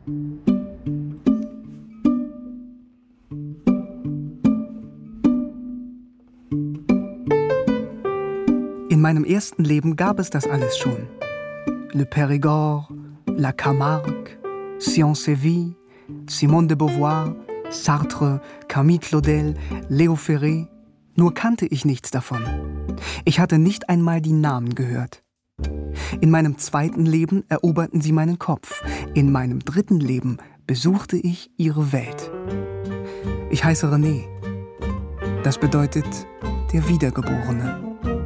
In meinem ersten Leben gab es das alles schon. Le Périgord, La Camargue, Saint-Séville, Simone de Beauvoir, Sartre, Camille Claudel, Léo Ferré. Nur kannte ich nichts davon. Ich hatte nicht einmal die Namen gehört. In meinem zweiten Leben eroberten sie meinen Kopf. In meinem dritten Leben besuchte ich ihre Welt. Ich heiße René. Das bedeutet der Wiedergeborene.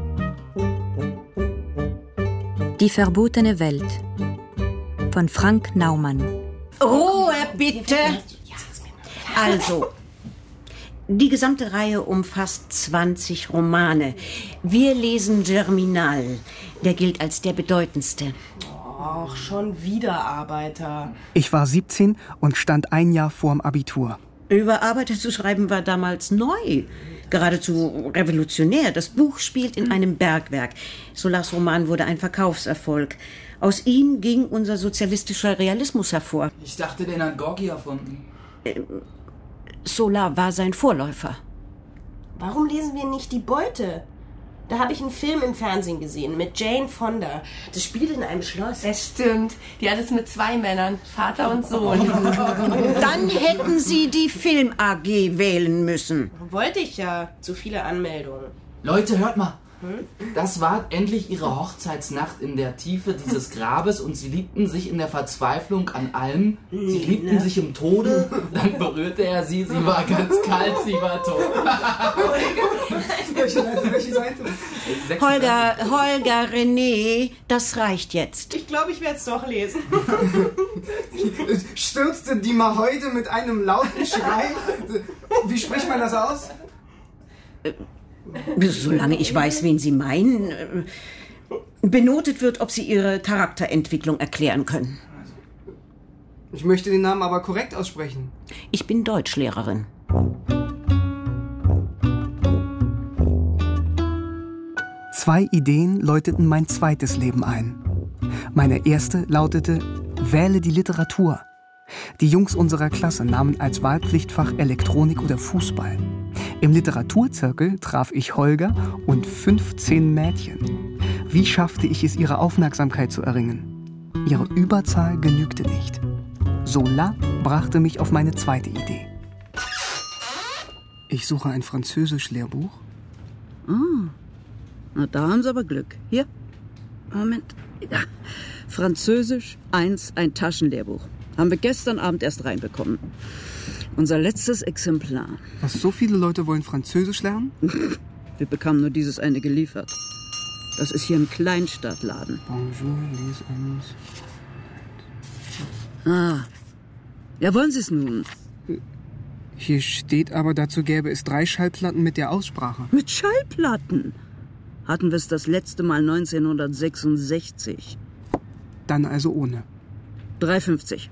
Die verbotene Welt von Frank Naumann. Ruhe bitte! Also, die gesamte Reihe umfasst 20 Romane. Wir lesen Germinal. Der gilt als der bedeutendste. Ach, schon wieder Arbeiter. Ich war 17 und stand ein Jahr vorm Abitur. Über Arbeiter zu schreiben war damals neu. Geradezu revolutionär. Das Buch spielt in einem Bergwerk. Solars Roman wurde ein Verkaufserfolg. Aus ihm ging unser sozialistischer Realismus hervor. Ich dachte, den hat Gorki erfunden. Solar war sein Vorläufer. Warum lesen wir nicht Die Beute? Da habe ich einen Film im Fernsehen gesehen mit Jane Fonda. Das spielt in einem Schloss. Das stimmt. Die hat es mit 2 Männern, Vater und Sohn. Dann hätten Sie die Film AG wählen müssen. Wollte ich ja. Zu viele Anmeldungen. Leute, hört mal. Das war endlich ihre Hochzeitsnacht in der Tiefe dieses Grabes und sie liebten sich in der Verzweiflung an allem. Sie liebten sich im Tode, dann berührte er sie, sie war ganz kalt, sie war tot. Welche Seite? Holger, René, das reicht jetzt. Ich glaube, ich werde es doch lesen. Stürzte die mal heute mit einem lauten Schrei? Wie spricht man das aus? Solange ich weiß, wen Sie meinen. Benotet wird, ob Sie Ihre Charakterentwicklung erklären können. Ich möchte den Namen aber korrekt aussprechen. Ich bin Deutschlehrerin. Zwei Ideen läuteten mein zweites Leben ein. Meine erste lautete: Wähle die Literatur. Die Jungs unserer Klasse nahmen als Wahlpflichtfach Elektronik oder Fußball. Im Literaturzirkel traf ich Holger und 15 Mädchen. Wie schaffte ich es, ihre Aufmerksamkeit zu erringen? Ihre Überzahl genügte nicht. Zola brachte mich auf meine zweite Idee. Ich suche ein Französisch-Lehrbuch. Na, da haben Sie aber Glück. Hier, Moment. Ja. Französisch 1, ein Taschenlehrbuch. Haben wir gestern Abend erst reinbekommen. Unser letztes Exemplar. Was, so viele Leute wollen Französisch lernen? Wir bekamen nur dieses eine geliefert. Das ist hier ein Kleinstadtladen. Bonjour, les amis. Ja, wollen Sie es nun? Hier steht aber, dazu gäbe es 3 Schallplatten mit der Aussprache. Mit Schallplatten? Hatten wir es das letzte Mal 1966. Dann also ohne. 3,50.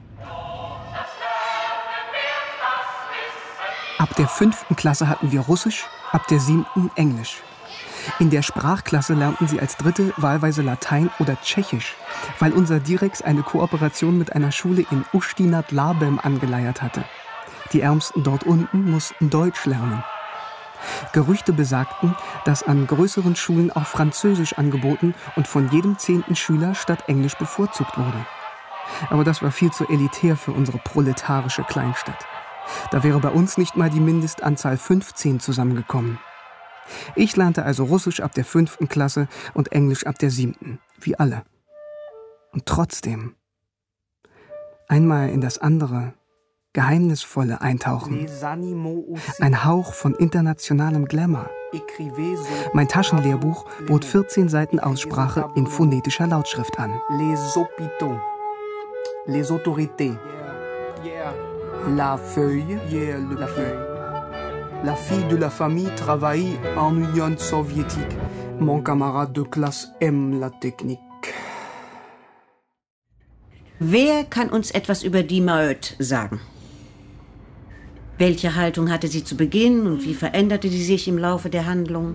Ab der 5. Klasse hatten wir Russisch, ab der 7. Englisch. In der Sprachklasse lernten sie als Dritte wahlweise Latein oder Tschechisch, weil unser Direx eine Kooperation mit einer Schule in Ústí nad Labem angeleiert hatte. Die Ärmsten dort unten mussten Deutsch lernen. Gerüchte besagten, dass an größeren Schulen auch Französisch angeboten und von jedem 10. Schüler statt Englisch bevorzugt wurde. Aber das war viel zu elitär für unsere proletarische Kleinstadt. Da wäre bei uns nicht mal die Mindestanzahl 15 zusammengekommen. Ich lernte also Russisch ab der 5. Klasse und Englisch ab der 7., wie alle. Und trotzdem, einmal in das andere, Geheimnisvolle eintauchen. Ein Hauch von internationalem Glamour. Mein Taschenlehrbuch bot 14 Seiten Aussprache in phonetischer Lautschrift an. Les hôpitaux, les autorités, la feuille, la feuille. La fille de la famille travaille en Union soviétique. Mon camarade de classe aime la technique. Wer kann uns etwas über die Meute sagen? Welche Haltung hatte sie zu Beginn und wie veränderte sie sich im Laufe der Handlung?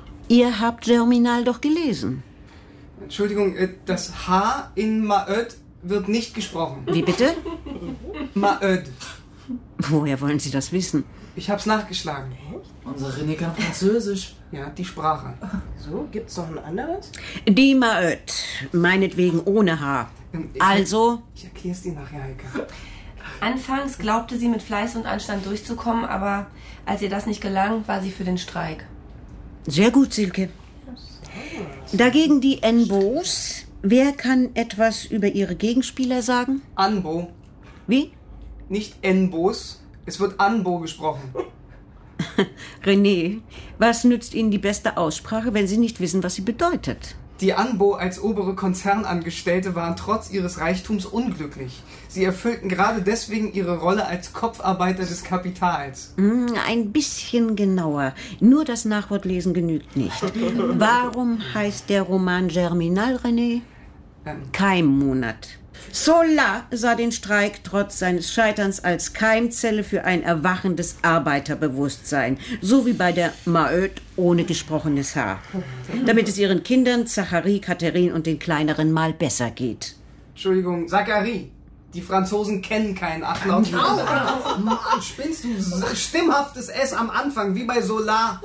Ihr habt Germinal doch gelesen. Entschuldigung, das H in Meute wird nicht gesprochen. Wie bitte? Maöd. Woher wollen Sie das wissen? Ich hab's nachgeschlagen. Unser René kann Französisch. Ja, die Sprache. So, gibt's noch ein anderes? Die Maöd. Meinetwegen ohne H. Also? Ich erklär's dir nachher, Heike. Anfangs glaubte sie mit Fleiß und Anstand durchzukommen, aber als ihr das nicht gelang, war sie für den Streik. Sehr gut, Silke. Dagegen die Nbos. Wer kann etwas über ihre Gegenspieler sagen? Anbo. Wie? Nicht Nbos. Es wird Anbo gesprochen. René, was nützt Ihnen die beste Aussprache, wenn Sie nicht wissen, was sie bedeutet? Die Anbo als obere Konzernangestellte waren trotz ihres Reichtums unglücklich. Sie erfüllten gerade deswegen ihre Rolle als Kopfarbeiter des Kapitals. Ein bisschen genauer. Nur das Nachwort lesen genügt nicht. Warum heißt der Roman Germinal, René? Keimmonat. Zola sah den Streik trotz seines Scheiterns als Keimzelle für ein erwachendes Arbeiterbewusstsein, so wie bei der Maöd ohne gesprochenes H, damit es ihren Kindern, Zacharie, Katharin und den Kleineren mal besser geht. Entschuldigung, Zacharie. Die Franzosen kennen keinen Achlaut. Mann, spinnst du? Stimmhaftes S am Anfang, wie bei Solar.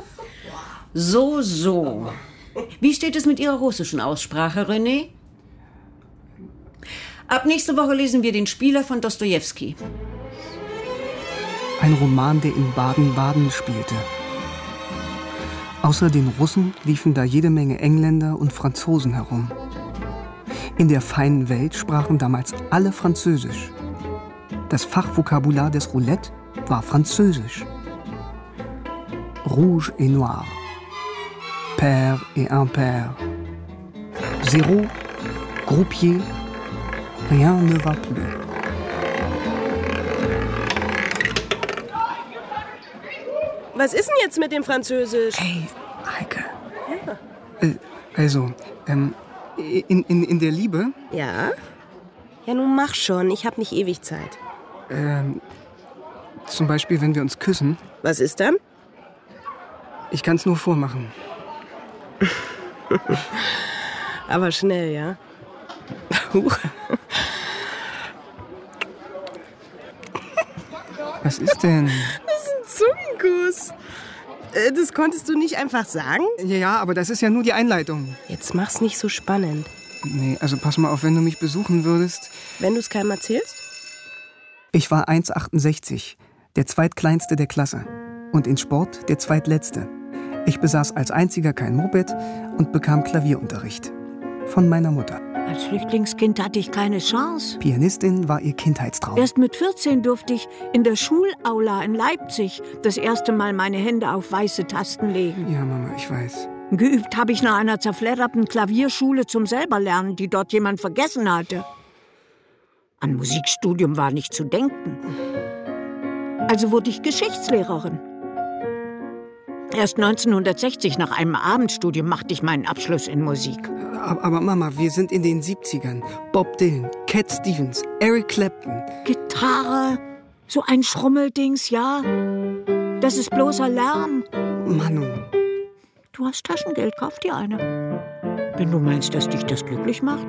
So. Wie steht es mit Ihrer russischen Aussprache, René? Ab nächste Woche lesen wir den Spieler von Dostojewski. Ein Roman, der in Baden-Baden spielte. Außer den Russen liefen da jede Menge Engländer und Franzosen herum. In der feinen Welt sprachen damals alle Französisch. Das Fachvokabular des Roulette war Französisch. Rouge et noir. Pair et impair. Zéro, groupier, rien ne va plus. Was ist denn jetzt mit dem Französisch? Hey, Heike. In der Liebe, Ja? Ja, nun mach schon. Ich hab nicht ewig Zeit. zum Beispiel, wenn wir uns küssen, Was ist dann? ich kann es nur vormachen. Aber schnell, ja? Huch. Was ist denn? Zungenkuss. Das konntest du nicht einfach sagen? Ja, aber das ist ja nur die Einleitung. Jetzt mach's nicht so spannend. Nee, also pass mal auf, wenn du mich besuchen würdest. Wenn du es keinem erzählst? Ich war 1,68, der zweitkleinste der Klasse. Und in Sport der zweitletzte. Ich besaß als einziger kein Moped und bekam Klavierunterricht. Von meiner Mutter. Als Flüchtlingskind hatte ich keine Chance. Pianistin war ihr Kindheitstraum. Erst mit 14 durfte ich in der Schulaula in Leipzig das erste Mal meine Hände auf weiße Tasten legen. Ja, Mama, ich weiß. Geübt habe ich nach einer zerfledderten Klavierschule zum Selberlernen, die dort jemand vergessen hatte. An Musikstudium war nicht zu denken. Also wurde ich Geschichtslehrerin. Erst 1960, nach einem Abendstudium, machte ich meinen Abschluss in Musik. Aber Mama, wir sind in den 70ern. Bob Dylan, Cat Stevens, Eric Clapton. Gitarre, so ein Schrummeldings, ja. Das ist bloßer Lärm. Manu. Du hast Taschengeld, kauf dir eine. Wenn du meinst, dass dich das glücklich macht.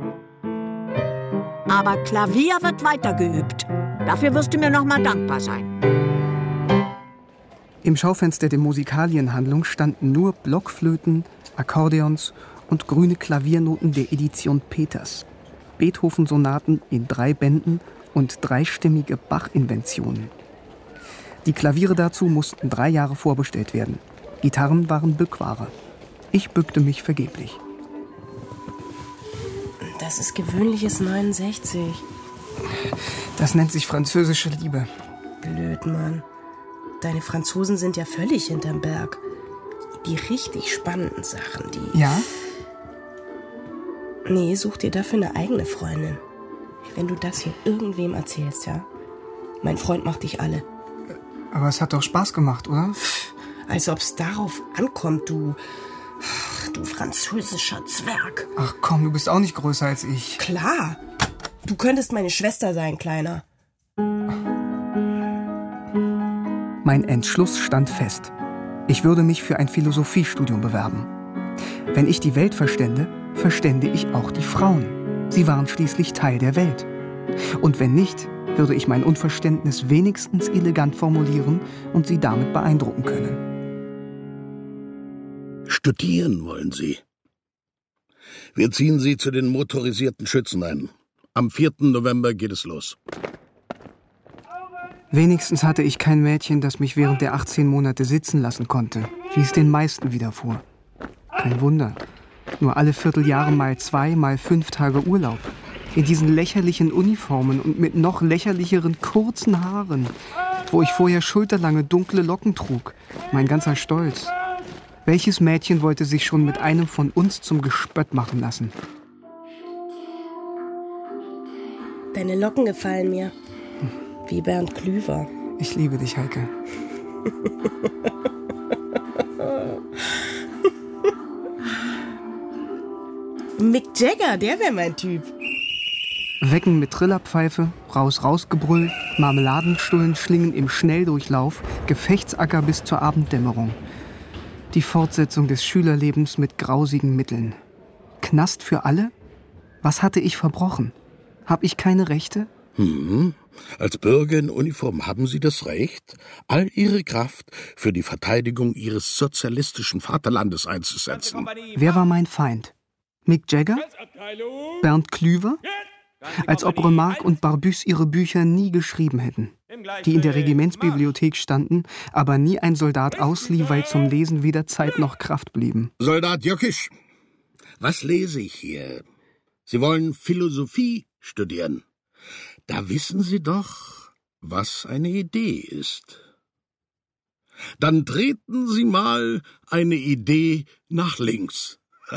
Aber Klavier wird weiter geübt. Dafür wirst du mir noch mal dankbar sein. Im Schaufenster der Musikalienhandlung standen nur Blockflöten, Akkordeons und grüne Klaviernoten der Edition Peters. Beethoven-Sonaten in 3 Bänden und 3-stimmige Bach-Inventionen. Die Klaviere dazu mussten 3 Jahre vorbestellt werden. Gitarren waren Bückware. Ich bückte mich vergeblich. Das ist gewöhnliches 69. Das nennt sich französische Liebe. Blöd, Mann. Deine Franzosen sind ja völlig hinterm Berg. Die richtig spannenden Sachen, die... Ja? Nee, such dir dafür eine eigene Freundin. Wenn du das hier irgendwem erzählst, ja? Mein Freund macht dich alle. Aber es hat doch Spaß gemacht, oder? Als ob's darauf ankommt, du französischer Zwerg. Ach komm, du bist auch nicht größer als ich. Klar. Du könntest meine Schwester sein, Kleiner. Mein Entschluss stand fest. Ich würde mich für ein Philosophiestudium bewerben. Wenn ich die Welt verstände, verstände ich auch die Frauen. Sie waren schließlich Teil der Welt. Und wenn nicht, würde ich mein Unverständnis wenigstens elegant formulieren und Sie damit beeindrucken können. Studieren wollen Sie? Wir ziehen Sie zu den motorisierten Schützen ein. Am 4. November geht es los. Wenigstens hatte ich kein Mädchen, das mich während der 18 Monate sitzen lassen konnte, wie es den meisten widerfuhr. Kein Wunder. Nur alle Vierteljahre mal 2, mal 5 Tage Urlaub. In diesen lächerlichen Uniformen und mit noch lächerlicheren kurzen Haaren, wo ich vorher schulterlange dunkle Locken trug. Mein ganzer Stolz. Welches Mädchen wollte sich schon mit einem von uns zum Gespött machen lassen? Deine Locken gefallen mir. Wie Bernd Klüver. Ich liebe dich, Heike. Mick Jagger, der wäre mein Typ. Wecken mit Trillerpfeife, rausgebrüll, Marmeladenstullenschlingen im Schnelldurchlauf, Gefechtsacker bis zur Abenddämmerung. Die Fortsetzung des Schülerlebens mit grausigen Mitteln. Knast für alle? Was hatte ich verbrochen? Hab ich keine Rechte? Als Bürger in Uniform haben Sie das Recht, all Ihre Kraft für die Verteidigung Ihres sozialistischen Vaterlandes einzusetzen. Wer war mein Feind? Mick Jagger? Bernd Klüver? Als ob Remarque und Barbus ihre Bücher nie geschrieben hätten. Die in der Regimentsbibliothek standen, aber nie ein Soldat auslieh, weil zum Lesen weder Zeit noch Kraft blieben. Soldat Jöckisch, was lese ich hier? Sie wollen Philosophie studieren. Da wissen Sie doch, was eine Idee ist. Dann treten Sie mal eine Idee nach links.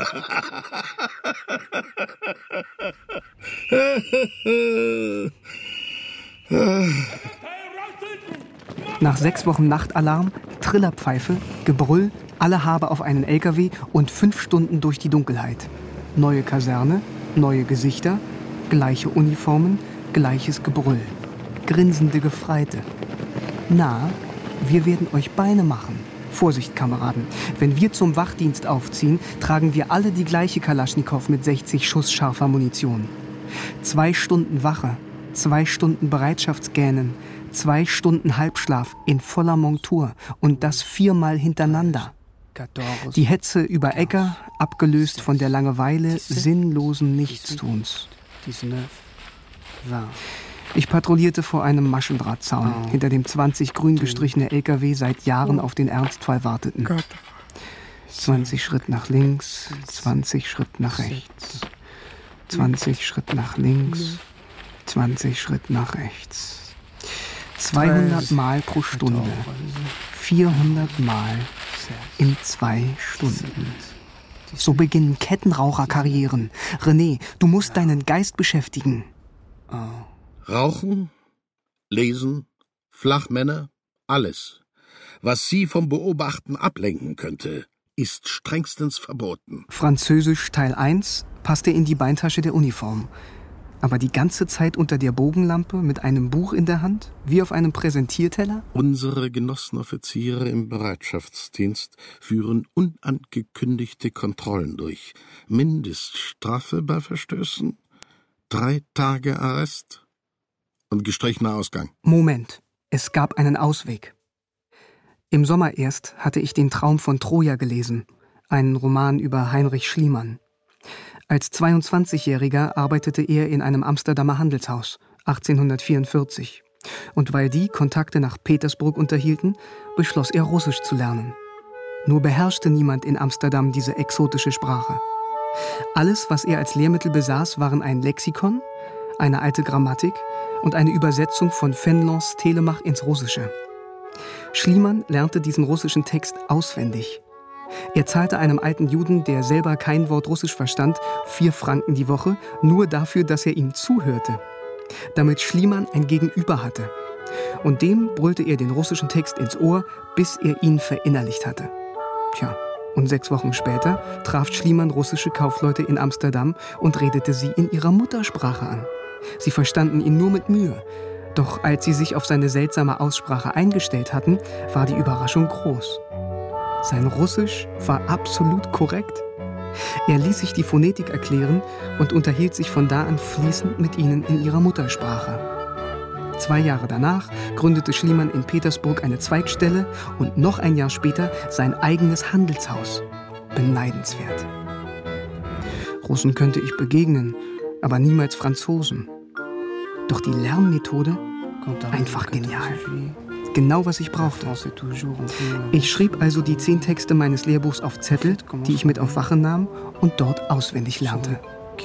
Nach 6 Wochen Nachtalarm, Trillerpfeife, Gebrüll, alle Habe auf einen LKW und 5 Stunden durch die Dunkelheit. Neue Kaserne, neue Gesichter, gleiche Uniformen, gleiches Gebrüll. Grinsende Gefreite. Na, wir werden euch Beine machen. Vorsicht, Kameraden. Wenn wir zum Wachdienst aufziehen, tragen wir alle die gleiche Kalaschnikow mit 60 Schuss scharfer Munition. 2 Stunden Wache, 2 Stunden Bereitschaftsgähnen, 2 Stunden Halbschlaf in voller Montur und das 4-mal hintereinander. Die Hetze über Äcker, abgelöst von der Langeweile sinnlosen Nichtstuns. Ich patrouillierte vor einem Maschendrahtzaun, hinter dem 20 grün gestrichene LKW seit Jahren auf den Ernstfall warteten. 20 Schritt nach links, 20 Schritt nach rechts. 20 Schritt nach links, 20 Schritt nach rechts. 200 Mal pro Stunde. 400 Mal in 2 Stunden. So beginnen Kettenraucherkarrieren. René, du musst deinen Geist beschäftigen. Rauchen, lesen, Flachmänner, alles, was Sie vom Beobachten ablenken könnte, ist strengstens verboten. Französisch Teil 1 passte in die Beintasche der Uniform. Aber die ganze Zeit unter der Bogenlampe mit einem Buch in der Hand, wie auf einem Präsentierteller? Unsere Genossenoffiziere im Bereitschaftsdienst führen unangekündigte Kontrollen durch. Mindeststrafe bei Verstößen, 3 Tage Arrest und gestrichener Ausgang. Moment, es gab einen Ausweg. Im Sommer erst hatte ich den Traum von Troja gelesen, einen Roman über Heinrich Schliemann. Als 22-Jähriger arbeitete er in einem Amsterdamer Handelshaus, 1844. Und weil die Kontakte nach Petersburg unterhielten, beschloss er Russisch zu lernen. Nur beherrschte niemand in Amsterdam diese exotische Sprache. Alles, was er als Lehrmittel besaß, waren ein Lexikon, eine alte Grammatik und eine Übersetzung von Fénelons Telemach ins Russische. Schliemann lernte diesen russischen Text auswendig. Er zahlte einem alten Juden, der selber kein Wort Russisch verstand, 4 Franken die Woche, nur dafür, dass er ihm zuhörte. Damit Schliemann ein Gegenüber hatte. Und dem brüllte er den russischen Text ins Ohr, bis er ihn verinnerlicht hatte. Tja, und 6 Wochen später traf Schliemann russische Kaufleute in Amsterdam und redete sie in ihrer Muttersprache an. Sie verstanden ihn nur mit Mühe. Doch als sie sich auf seine seltsame Aussprache eingestellt hatten, war die Überraschung groß. Sein Russisch war absolut korrekt. Er ließ sich die Phonetik erklären und unterhielt sich von da an fließend mit ihnen in ihrer Muttersprache. 2 Jahre danach gründete Schliemann in Petersburg eine Zweigstelle und noch ein Jahr später sein eigenes Handelshaus. Beneidenswert. Russen könnte ich begegnen, aber niemals Franzosen. Doch die Lernmethode, einfach genial. Genau, was ich brauchte. Ich schrieb also die 10 Texte meines Lehrbuchs auf Zettel, die ich mit auf Wache nahm und dort auswendig lernte.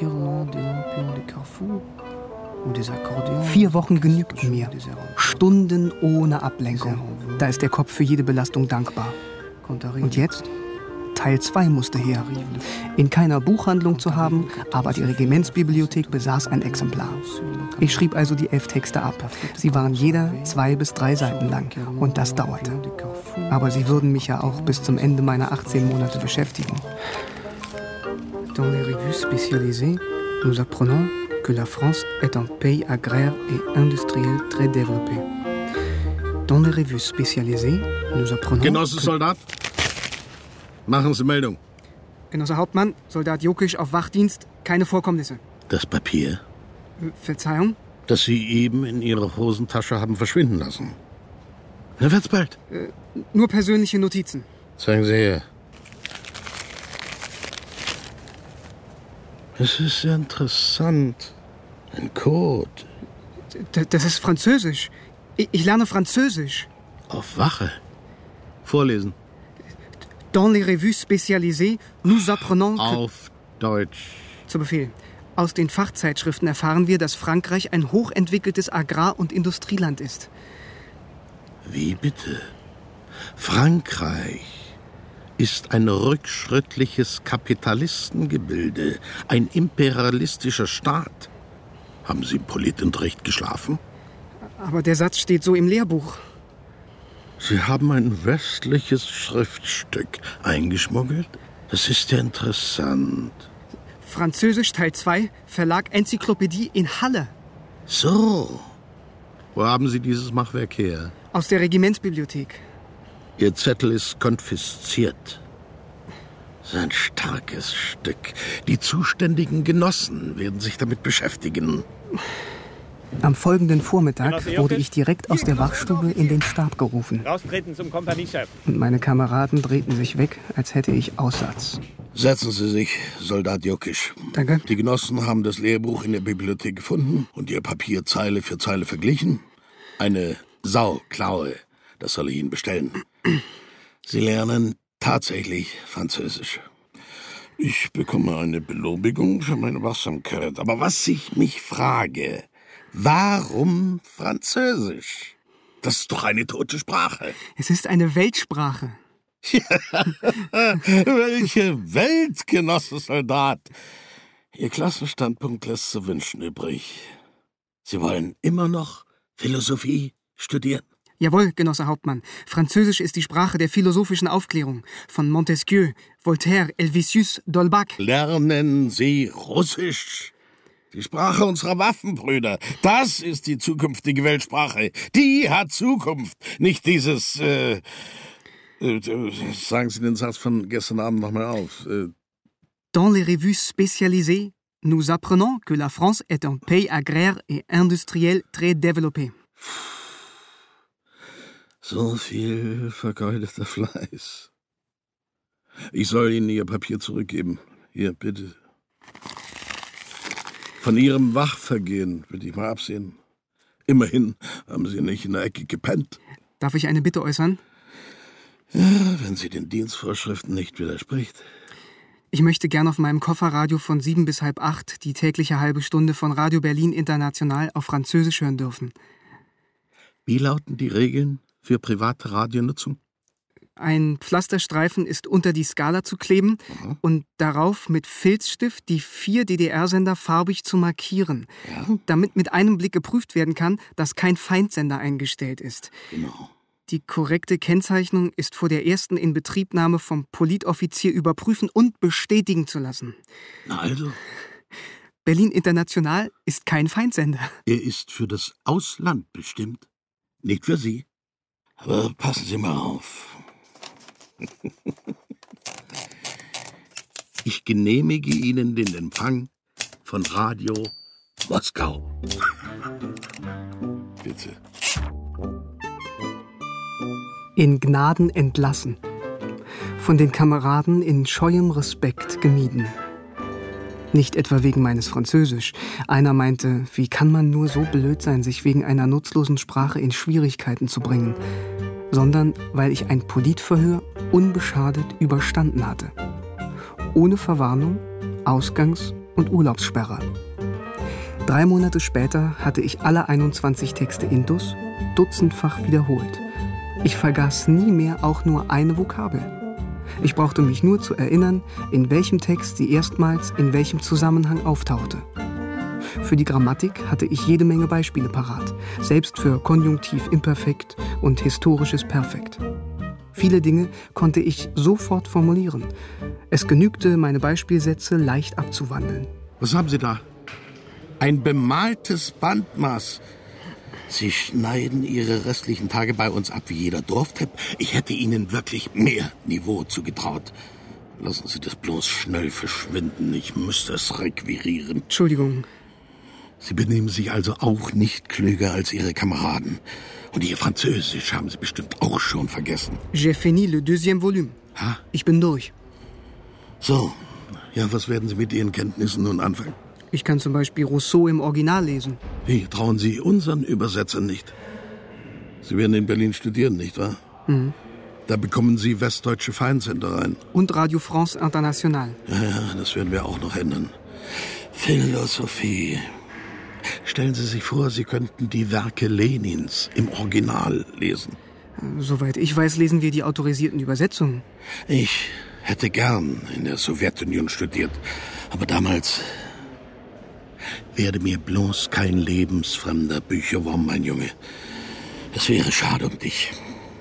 4 Wochen genügten mir. Stunden ohne Ablenkung. Da ist der Kopf für jede Belastung dankbar. Und jetzt? Teil 2 musste her. In keiner Buchhandlung zu haben, aber die Regimentsbibliothek besaß ein Exemplar. Ich schrieb also die 11 Texte ab. Sie waren jeder 2 bis 3 Seiten lang. Und das dauerte. Aber sie würden mich ja auch bis zum Ende meiner 18 Monate beschäftigen. Dans les revues spécialisées, nous apprenons que la France est un pays agraire et industriel très développé. Dans les revues spécialisées, nous apprenons... Genosse Soldat, machen Sie Meldung. Genosse Hauptmann, Soldat Jokisch auf Wachdienst, keine Vorkommnisse. Das Papier, Verzeihung? das Sie eben in Ihrer Hosentasche haben verschwinden lassen. Na, wird's bald. Nur persönliche Notizen. Zeigen Sie her. Es ist sehr interessant. Ein Code. Das ist Französisch. Ich lerne Französisch. Auf Wache. Vorlesen. Dans les revues spécialisées, nous apprenons que... Auf Deutsch. Zu Befehl. Aus den Fachzeitschriften erfahren wir, dass Frankreich ein hochentwickeltes Agrar- und Industrieland ist. Wie bitte? Frankreich ist ein rückschrittliches Kapitalistengebilde, ein imperialistischer Staat. Haben Sie im Politunterricht geschlafen? Aber der Satz steht so im Lehrbuch. Sie haben ein westliches Schriftstück eingeschmuggelt? Das ist ja interessant. Französisch Teil 2, Verlag Enzyklopädie in Halle. So. Wo haben Sie dieses Machwerk her? Aus der Regimentsbibliothek. Ihr Zettel ist konfisziert. So ein starkes Stück. Die zuständigen Genossen werden sich damit beschäftigen. Am folgenden Vormittag wurde ich direkt aus der Wachstube in den Stab gerufen. Raustreten zum Kompaniechef. Und meine Kameraden drehten sich weg, als hätte ich Aussatz. Setzen Sie sich, Soldat Jokisch. Danke. Die Genossen haben das Lehrbuch in der Bibliothek gefunden und ihr Papier Zeile für Zeile verglichen. Eine Sauklaue, das soll ich Ihnen bestellen. Sie lernen tatsächlich Französisch. Ich bekomme eine Belobigung für meine Wachsamkeit. Aber was ich mich frage, warum Französisch? Das ist doch eine tote Sprache. Es ist eine Weltsprache. Welche Welt, Genosse Soldat! Ihr Klassenstandpunkt lässt zu wünschen übrig. Sie wollen immer noch Philosophie studieren? Jawohl, Genosse Hauptmann. Französisch ist die Sprache der philosophischen Aufklärung. Von Montesquieu, Voltaire, Helvétius, d'Holbach. Lernen Sie Russisch. Die Sprache unserer Waffenbrüder. Das ist die zukünftige Weltsprache. Die hat Zukunft. Nicht dieses, sagen Sie den Satz von gestern Abend nochmal auf. Dans les revues spécialisées, nous apprenons que la France est un pays agraire et industriel très développé. So viel vergeudeter Fleiß. Ich soll Ihnen Ihr Papier zurückgeben. Hier, bitte. Von Ihrem Wachvergehen will ich mal absehen. Immerhin haben Sie nicht in der Ecke gepennt. Darf ich eine Bitte äußern? Ja, wenn sie den Dienstvorschriften nicht widerspricht. Ich möchte gern auf meinem Kofferradio von 7 bis halb 8 die tägliche halbe Stunde von Radio Berlin International auf Französisch hören dürfen. Wie lauten die Regeln für private Radionutzung? Ein Pflasterstreifen ist unter die Skala zu kleben und darauf mit Filzstift die 4 DDR-Sender farbig zu markieren, damit mit einem Blick geprüft werden kann, dass kein Feindsender eingestellt ist. Genau. Die korrekte Kennzeichnung ist vor der ersten Inbetriebnahme vom Politoffizier überprüfen und bestätigen zu lassen. Na also? Berlin International ist kein Feindsender. Er ist für das Ausland bestimmt, nicht für Sie. Aber passen Sie mal auf. Ich genehmige Ihnen den Empfang von Radio Moskau. Bitte. In Gnaden entlassen. Von den Kameraden in scheuem Respekt gemieden. Nicht etwa wegen meines Französisch. Einer meinte, wie kann man nur so blöd sein, sich wegen einer nutzlosen Sprache in Schwierigkeiten zu bringen, sondern weil ich ein Politverhör unbeschadet überstanden hatte. Ohne Verwarnung, Ausgangs- und Urlaubssperre. 3 Monate später hatte ich alle 21 Texte intus dutzendfach wiederholt. Ich vergaß nie mehr auch nur eine Vokabel. Ich brauchte mich nur zu erinnern, in welchem Text sie erstmals in welchem Zusammenhang auftauchte. Für die Grammatik hatte ich jede Menge Beispiele parat, selbst für Konjunktiv Imperfekt und historisches Perfekt. Viele Dinge konnte ich sofort formulieren. Es genügte, meine Beispielsätze leicht abzuwandeln. Was haben Sie da? Ein bemaltes Bandmaß. Sie schneiden Ihre restlichen Tage bei uns ab wie jeder Dorftepp. Ich hätte Ihnen wirklich mehr Niveau zugetraut. Lassen Sie das bloß schnell verschwinden. Ich müsste es requirieren. Entschuldigung. Sie benehmen sich also auch nicht klüger als Ihre Kameraden. Und Ihr Französisch haben Sie bestimmt auch schon vergessen. J'ai fini le deuxième volume. Ha? Ich bin durch. So, ja, was werden Sie mit Ihren Kenntnissen nun anfangen? Ich kann zum Beispiel Rousseau im Original lesen. Wie, trauen Sie unseren Übersetzern nicht? Sie werden in Berlin studieren, nicht wahr? Mhm. Da bekommen Sie westdeutsche Feindsender rein. Und Radio France International. Ja, das werden wir auch noch ändern. Philosophie. Stellen Sie sich vor, Sie könnten die Werke Lenins im Original lesen. Soweit ich weiß, lesen wir die autorisierten Übersetzungen. Ich hätte gern in der Sowjetunion studiert, aber damals... Werde mir bloß kein lebensfremder Bücherwurm, mein Junge. Es wäre schade um dich.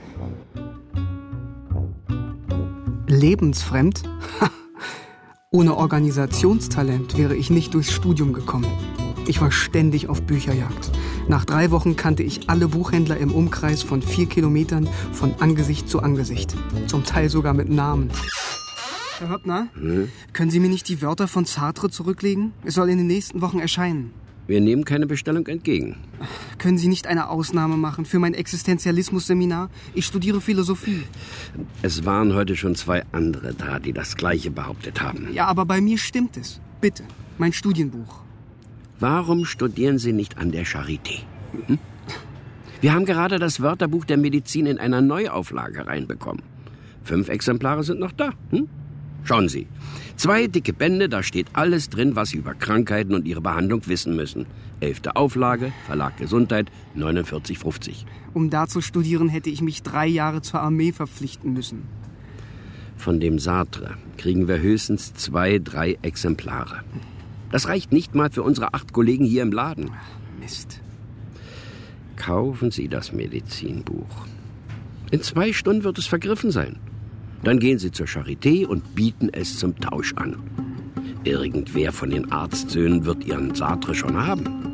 Lebensfremd? Ohne Organisationstalent wäre ich nicht durchs Studium gekommen. Ich war ständig auf Bücherjagd. Nach 3 Wochen kannte ich alle Buchhändler im Umkreis von 4 Kilometern von Angesicht zu Angesicht. Zum Teil sogar mit Namen. Herr Höppner, können Sie mir nicht die Wörter von Sartre zurücklegen? Es soll in den nächsten Wochen erscheinen. Wir nehmen keine Bestellung entgegen. Können Sie nicht eine Ausnahme machen für mein Existenzialismus-Seminar? Ich studiere Philosophie. Es waren heute schon 2 andere da, die das Gleiche behauptet haben. Ja, aber bei mir stimmt es. Bitte, mein Studienbuch. Warum studieren Sie nicht an der Charité? Hm? Wir haben gerade das Wörterbuch der Medizin in einer Neuauflage reinbekommen. 5 Exemplare sind noch da. Hm? Schauen Sie, 2 dicke Bände, da steht alles drin, was Sie über Krankheiten und ihre Behandlung wissen müssen. 11. Auflage, Verlag Gesundheit, 49,50. Um da zu studieren, hätte ich mich 3 Jahre zur Armee verpflichten müssen. Von dem Sartre kriegen wir höchstens 2, 3 Exemplare. Das reicht nicht mal für unsere 8 Kollegen hier im Laden. Mist. Kaufen Sie das Medizinbuch. In 2 Stunden wird es vergriffen sein. Dann gehen Sie zur Charité und bieten es zum Tausch an. Irgendwer von den Arztsöhnen wird Ihren Sartre schon haben.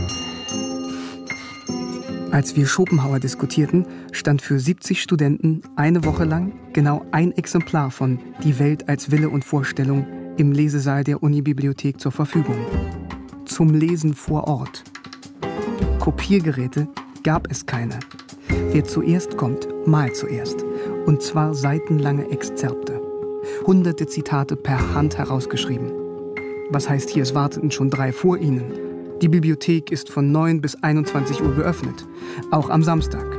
Als wir Schopenhauer diskutierten, stand für 70 Studenten 1 Woche lang genau ein Exemplar von Die Welt als Wille und Vorstellung im Lesesaal der Unibibliothek zur Verfügung. Zum Lesen vor Ort. Kopiergeräte gab es keine. Wer zuerst kommt, malt zuerst. Und zwar seitenlange Exzerpte. Hunderte Zitate per Hand herausgeschrieben. Was heißt hier, es warteten schon 3 vor ihnen. Die Bibliothek ist von 9 bis 21 Uhr geöffnet. Auch am Samstag.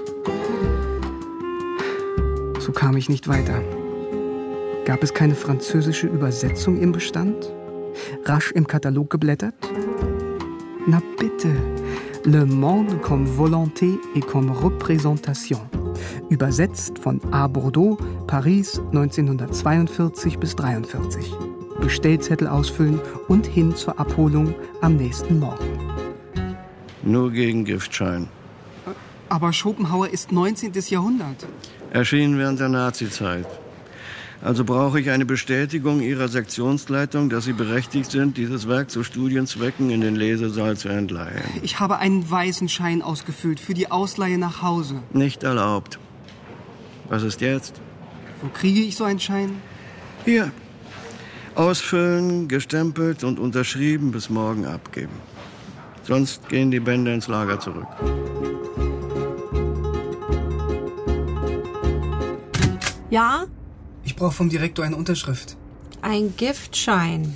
So kam ich nicht weiter. Gab es keine französische Übersetzung im Bestand? Rasch im Katalog geblättert? Na bitte. Le monde comme volonté et comme représentation. Übersetzt von A. Bordeaux, Paris 1942 bis 43. Bestellzettel ausfüllen und hin zur Abholung am nächsten Morgen. Nur gegen Giftschein. Aber Schopenhauer ist 19. Jahrhundert. Erschienen während der Nazizeit. Also brauche ich eine Bestätigung Ihrer Sektionsleitung, dass Sie berechtigt sind, dieses Werk zu Studienzwecken in den Lesesaal zu entleihen. Ich habe einen weißen Schein ausgefüllt für die Ausleihe nach Hause. Nicht erlaubt. Was ist jetzt? Wo kriege ich so einen Schein? Hier. Ausfüllen, gestempelt und unterschrieben bis morgen abgeben. Sonst gehen die Bände ins Lager zurück. Ja? Ich brauche vom Direktor eine Unterschrift. Ein Giftschein.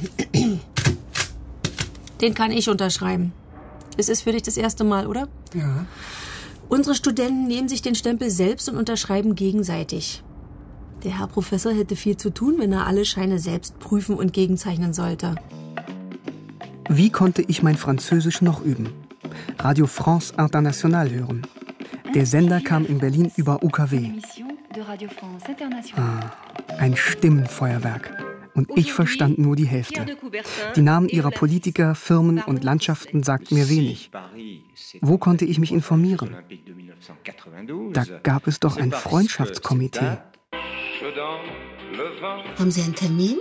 Den kann ich unterschreiben. Es ist für dich das erste Mal, oder? Ja. Unsere Studenten nehmen sich den Stempel selbst und unterschreiben gegenseitig. Der Herr Professor hätte viel zu tun, wenn er alle Scheine selbst prüfen und gegenzeichnen sollte. Wie konnte ich mein Französisch noch üben? Radio France International hören. Der Sender kam in Berlin über UKW. Ein Stimmenfeuerwerk. Und ich verstand nur die Hälfte. Die Namen ihrer Politiker, Firmen und Landschaften sagten mir wenig. Wo konnte ich mich informieren? Da gab es doch ein Freundschaftskomitee. Haben Sie einen Termin?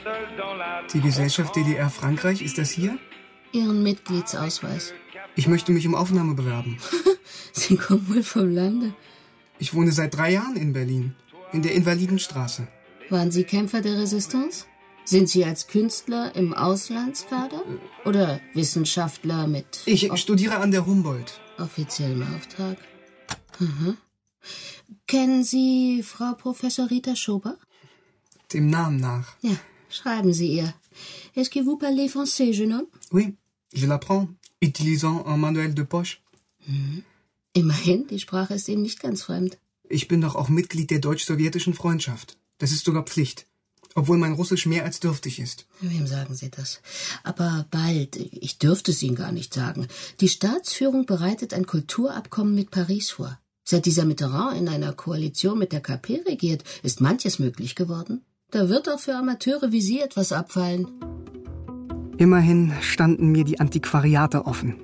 Die Gesellschaft DDR-Frankreich, ist das hier? Ihren Mitgliedsausweis. Ich möchte mich um Aufnahme bewerben. Sie kommen wohl vom Lande. Ich wohne seit 3 Jahren in Berlin, in der Invalidenstraße. Waren Sie Kämpfer der Resistance? Sind Sie als Künstler im Auslandskader? Oder Wissenschaftler mit... Ich studiere an der Humboldt. Offiziellem Auftrag. Mhm. Kennen Sie Frau Professor Rita Schober? Dem Namen nach. Ja, schreiben Sie ihr. Est-ce que vous parlez français, jeune homme? Oui, je l'apprends, utilisant un manuel de poche. Mhm. Immerhin, die Sprache ist Ihnen nicht ganz fremd. Ich bin doch auch Mitglied der deutsch-sowjetischen Freundschaft. Das ist sogar Pflicht. Obwohl mein Russisch mehr als dürftig ist. Wem sagen Sie das? Aber bald, ich dürfte es Ihnen gar nicht sagen. Die Staatsführung bereitet ein Kulturabkommen mit Paris vor. Seit dieser Mitterrand in einer Koalition mit der KP regiert, ist manches möglich geworden. Da wird auch für Amateure wie Sie etwas abfallen. Immerhin standen mir die Antiquariate offen.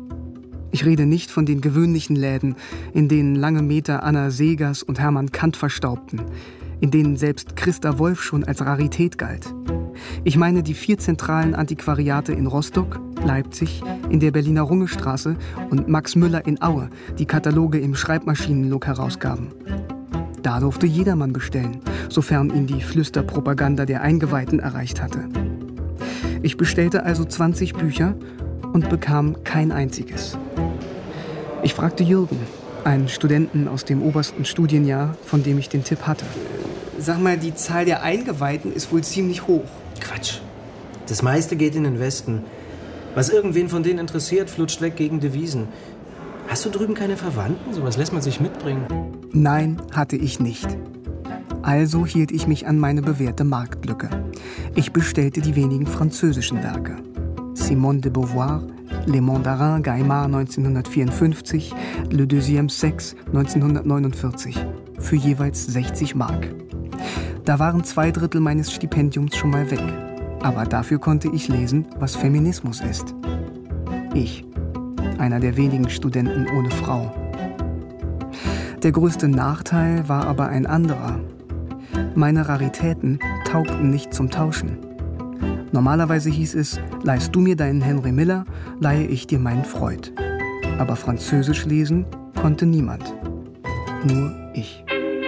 Ich rede nicht von den gewöhnlichen Läden, in denen lange Meter Anna Segers und Hermann Kant verstaubten, in denen selbst Christa Wolf schon als Rarität galt. Ich meine die 4 zentralen Antiquariate in Rostock, Leipzig, in der Berliner Rungestraße und Max Müller in Aue, die Kataloge im Schreibmaschinenlook herausgaben. Da durfte jedermann bestellen, sofern ihn die Flüsterpropaganda der Eingeweihten erreicht hatte. Ich bestellte also 20 Bücher und bekam kein einziges. Ich fragte Jürgen, einen Studenten aus dem obersten Studienjahr, von dem ich den Tipp hatte. Sag mal, die Zahl der Eingeweihten ist wohl ziemlich hoch. Quatsch. Das meiste geht in den Westen. Was irgendwen von denen interessiert, flutscht weg gegen Devisen. Hast du drüben keine Verwandten? Sowas lässt man sich mitbringen. Nein, hatte ich nicht. Also hielt ich mich an meine bewährte Marktlücke. Ich bestellte die wenigen französischen Werke. Simone de Beauvoir, Les Mandarins, Gaimard 1954, Le Deuxième Sexe 1949. Für jeweils 60 Mark. Da waren 2/3 meines Stipendiums schon mal weg. Aber dafür konnte ich lesen, was Feminismus ist. Ich, einer der wenigen Studenten ohne Frau. Der größte Nachteil war aber ein anderer. Meine Raritäten taugten nicht zum Tauschen. Normalerweise hieß es, leihst du mir deinen Henry Miller, leihe ich dir meinen Freud. Aber Französisch lesen konnte niemand. Nur ich.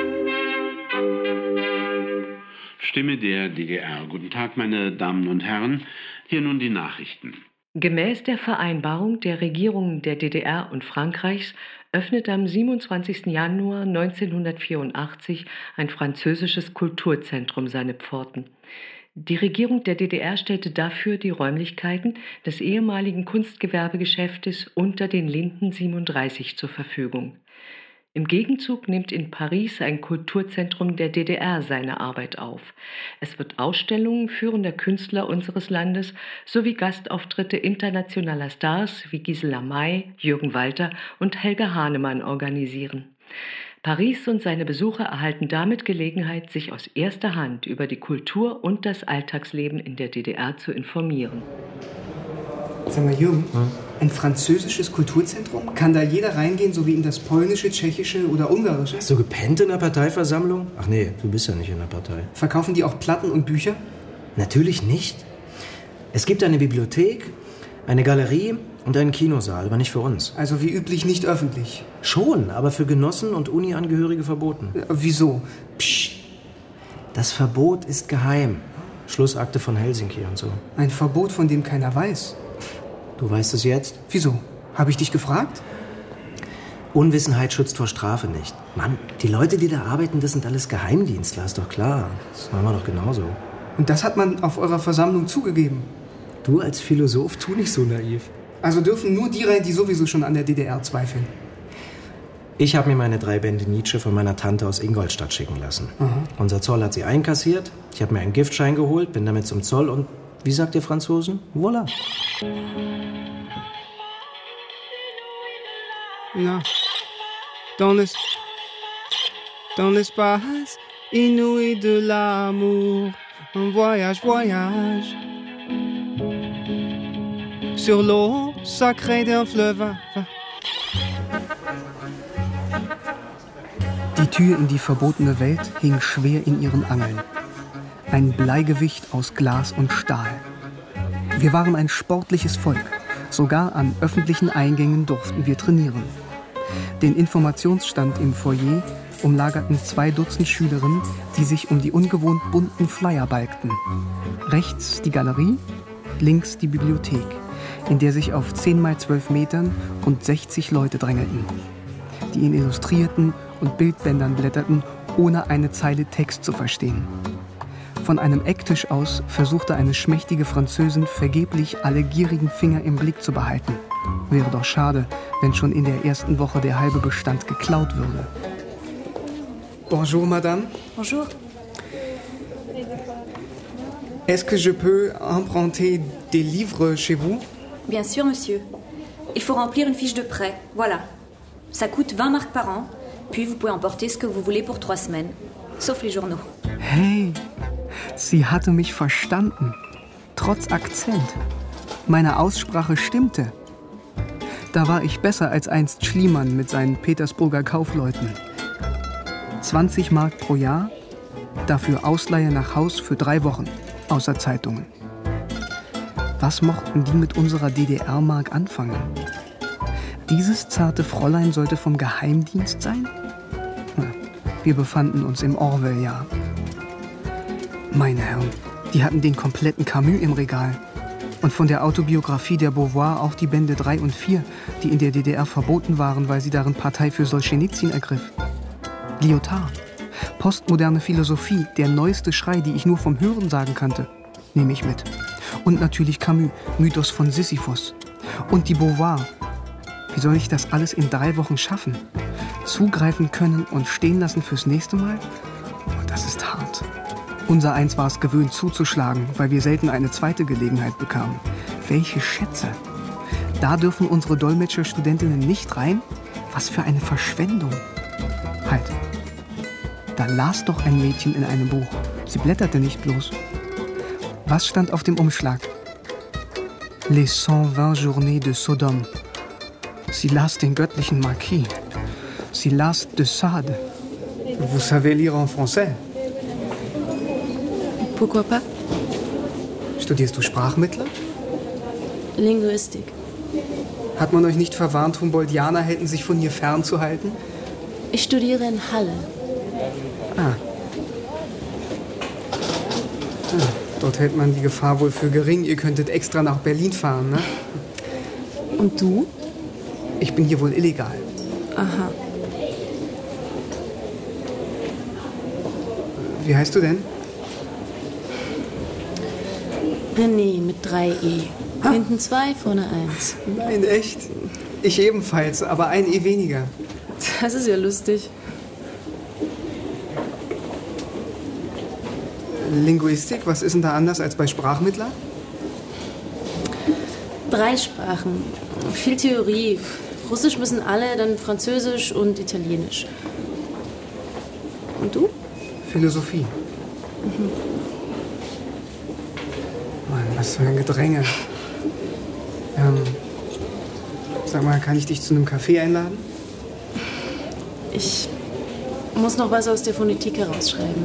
Stimme der DDR. Guten Tag, meine Damen und Herren. Hier nun die Nachrichten. Gemäß der Vereinbarung der Regierungen der DDR und Frankreichs öffnete am 27. Januar 1984 ein französisches Kulturzentrum seine Pforten. Die Regierung der DDR stellte dafür die Räumlichkeiten des ehemaligen Kunstgewerbegeschäftes unter den Linden 37 zur Verfügung. Im Gegenzug nimmt in Paris ein Kulturzentrum der DDR seine Arbeit auf. Es wird Ausstellungen führender Künstler unseres Landes sowie Gastauftritte internationaler Stars wie Gisela May, Jürgen Walter und Helga Hahnemann organisieren. Paris und seine Besucher erhalten damit Gelegenheit, sich aus erster Hand über die Kultur und das Alltagsleben in der DDR zu informieren. Sag mal, Jürgen, ein französisches Kulturzentrum? Kann da jeder reingehen, so wie in das polnische, tschechische oder ungarische? Hast du gepennt in der Parteiversammlung? Ach nee, du bist ja nicht in der Partei. Verkaufen die auch Platten und Bücher? Natürlich nicht. Es gibt eine Bibliothek, eine Galerie und einen Kinosaal, aber nicht für uns. Also wie üblich nicht öffentlich? Schon, aber für Genossen und Uni-Angehörige verboten. Wieso? Psst. Das Verbot ist geheim. Schlussakte von Helsinki und so. Ein Verbot, von dem keiner weiß. Du weißt es jetzt? Wieso? Habe ich dich gefragt? Unwissenheit schützt vor Strafe nicht. Mann, die Leute, die da arbeiten, das sind alles Geheimdienstler, ist doch klar. Das machen wir doch genauso. Und das hat man auf eurer Versammlung zugegeben. Du als Philosoph, tu nicht so naiv. Also dürfen nur die rein, die sowieso schon an der DDR zweifeln. Ich habe mir meine 3 Bände Nietzsche von meiner Tante aus Ingolstadt schicken lassen. Aha. Unser Zoll hat sie einkassiert. Ich habe mir einen Giftschein geholt, bin damit zum Zoll und, wie sagt ihr Franzosen? Voilà. Na, dans l'espace inouï de l'amour, un voyage, voyage. Sur l'eau sacrée d'un fleuve. Die Tür in die verbotene Welt hing schwer in ihren Angeln. Ein Bleigewicht aus Glas und Stahl. Wir waren ein sportliches Volk. Sogar an öffentlichen Eingängen durften wir trainieren. Den Informationsstand im Foyer umlagerten 2 Dutzend Schülerinnen, die sich um die ungewohnt bunten Flyer balgten. Rechts die Galerie, links die Bibliothek, in der sich auf 10 mal 12 Metern rund 60 Leute drängelten, die in Illustrierten und Bildbändern blätterten, ohne eine Zeile Text zu verstehen. Von einem Ecktisch aus versuchte eine schmächtige Französin vergeblich, alle gierigen Finger im Blick zu behalten. Wäre doch schade, wenn schon in der ersten Woche der halbe Bestand geklaut würde. Bonjour, madame. Bonjour. Est-ce que je peux emprunter des livres chez vous? Bien sûr, monsieur. Il faut remplir une fiche de prêt. Voilà. Ça coûte 20 marks par an. Puis vous pouvez emporter ce que vous voulez pour 3 semaines. Sauf les journaux. Hey, sie hatte mich verstanden. Trotz Akzent. Meine Aussprache stimmte. Da war ich besser als einst Schliemann mit seinen Petersburger Kaufleuten. 20 Mark pro Jahr, dafür Ausleihe nach Haus für 3 Wochen, außer Zeitungen. Was mochten die mit unserer DDR-Mark anfangen? Dieses zarte Fräulein sollte vom Geheimdienst sein? Wir befanden uns im Orwell-Jahr. Meine Herren, die hatten den kompletten Camus im Regal. Und von der Autobiografie der Beauvoir auch die Bände 3 und 4, die in der DDR verboten waren, weil sie darin Partei für Solschenizyn ergriff. Lyotard, postmoderne Philosophie, der neueste Schrei, die ich nur vom Hörensagen kannte, nehme ich mit. Und natürlich Camus, Mythos von Sisyphos. Und die Beauvoir. Wie soll ich das alles in 3 Wochen schaffen? Zugreifen können und stehen lassen fürs nächste Mal? Oh, das ist hart. Unser Eins war es gewöhnt zuzuschlagen, weil wir selten eine zweite Gelegenheit bekamen. Welche Schätze! Da dürfen unsere Dolmetscherstudentinnen nicht rein? Was für eine Verschwendung! Halt! Da las doch ein Mädchen in einem Buch. Sie blätterte nicht bloß. Was stand auf dem Umschlag? Les 120 Journées de Sodome. Sie las den göttlichen Marquis. Sie las de Sade. Vous savez lire en français? Pourquoi pas? Studierst du Sprachmittler? Linguistik. Hat man euch nicht verwarnt, Humboldtianer hätten sich von ihr fernzuhalten? Ich studiere in Halle. Ah. Dort hält man die Gefahr wohl für gering. Ihr könntet extra nach Berlin fahren, ne? Und du? Ich bin hier wohl illegal. Aha. Wie heißt du denn? René mit 3 E. Hinten 2, vorne 1. Nein, echt? Ich ebenfalls, aber ein E weniger. Das ist ja lustig. Linguistik, was ist denn da anders als bei Sprachmittler? 3 Sprachen. Viel Theorie. Russisch müssen alle, dann Französisch und Italienisch. Und du? Philosophie. Mann, was für ein Gedränge. Sag mal, kann ich dich zu einem Kaffee einladen? Ich muss noch was aus der Phonetik herausschreiben.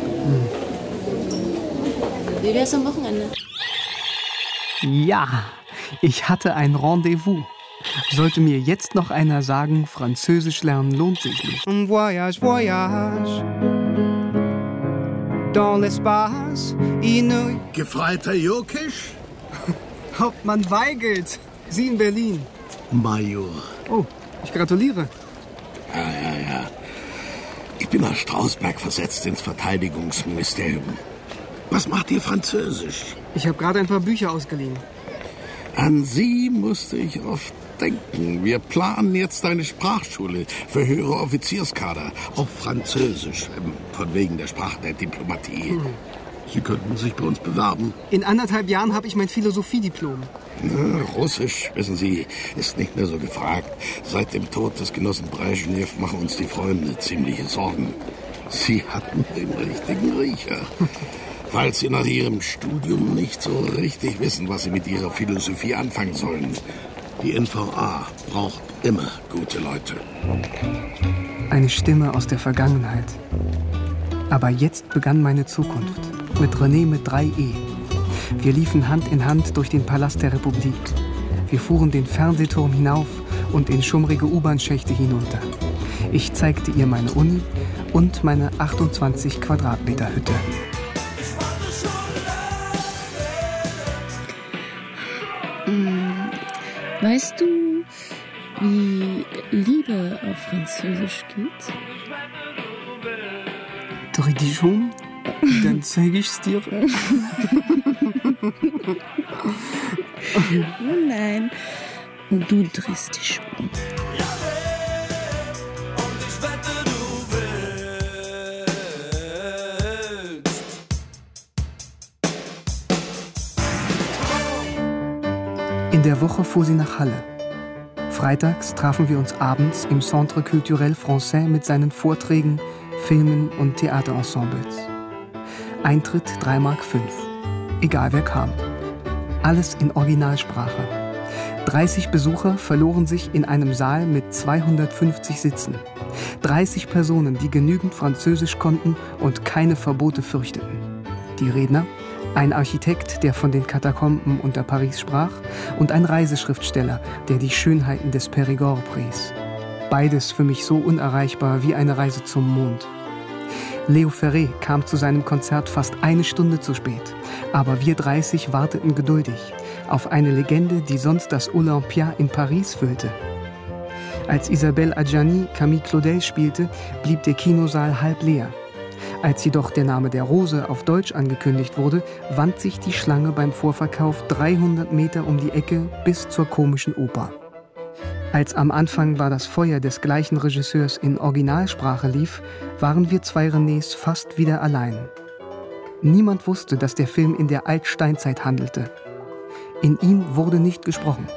Wie wär's am Wochenende? Ja, ich hatte ein Rendezvous. Sollte mir jetzt noch einer sagen, Französisch lernen lohnt sich nicht. Un voyage, voyage. dans l'espace inouï. Gefreiter Jokisch? Hauptmann Weigelt, Sie in Berlin. Major. Oh, ich gratuliere. Ja. Ich bin nach Strausberg versetzt ins Verteidigungsministerium. Was macht ihr Französisch? Ich habe gerade ein paar Bücher ausgeliehen. An Sie musste ich oft denken. Wir planen jetzt eine Sprachschule für höhere Offizierskader. Auf Französisch. Von wegen der Sprache der Diplomatie. Sie könnten sich bei uns bewerben. In 1,5 Jahren habe ich mein Philosophiediplom. Russisch, wissen Sie, ist nicht mehr so gefragt. Seit dem Tod des Genossen Brezhnev machen uns die Freunde ziemliche Sorgen. Sie hatten den richtigen Riecher. Falls Sie nach Ihrem Studium nicht so richtig wissen, was Sie mit Ihrer Philosophie anfangen sollen. Die NVA braucht immer gute Leute. Eine Stimme aus der Vergangenheit. Aber jetzt begann meine Zukunft. Mit René mit 3E. Wir liefen Hand in Hand durch den Palast der Republik. Wir fuhren den Fernsehturm hinauf und in schummrige U-Bahn-Schächte hinunter. Ich zeigte ihr meine Uni und meine 28 Quadratmeter Hütte. Weißt du, wie Liebe auf Französisch geht? Dreh dich um, dann zeige ich's dir. Oh nein, du drehst dich um. In der Woche fuhr sie nach Halle. Freitags trafen wir uns abends im Centre Culturel Français mit seinen Vorträgen, Filmen und Theaterensembles. Eintritt 3,5 Mark. Egal wer kam. Alles in Originalsprache. 30 Besucher verloren sich in einem Saal mit 250 Sitzen. 30 Personen, die genügend Französisch konnten und keine Verbote fürchteten. Die Redner: ein Architekt, der von den Katakomben unter Paris sprach, und ein Reiseschriftsteller, der die Schönheiten des Périgord pries. Beides für mich so unerreichbar wie eine Reise zum Mond. Leo Ferré kam zu seinem Konzert fast 1 Stunde zu spät. Aber wir 30 warteten geduldig auf eine Legende, die sonst das Olympia in Paris füllte. Als Isabelle Adjani Camille Claudel spielte, blieb der Kinosaal halb leer. Als jedoch der Name der Rose auf Deutsch angekündigt wurde, wand sich die Schlange beim Vorverkauf 300 Meter um die Ecke bis zur komischen Oper. Als am Anfang war das Feuer des gleichen Regisseurs in Originalsprache lief, waren wir 2 Renés fast wieder allein. Niemand wusste, dass der Film in der Altsteinzeit handelte. In ihm wurde nicht gesprochen.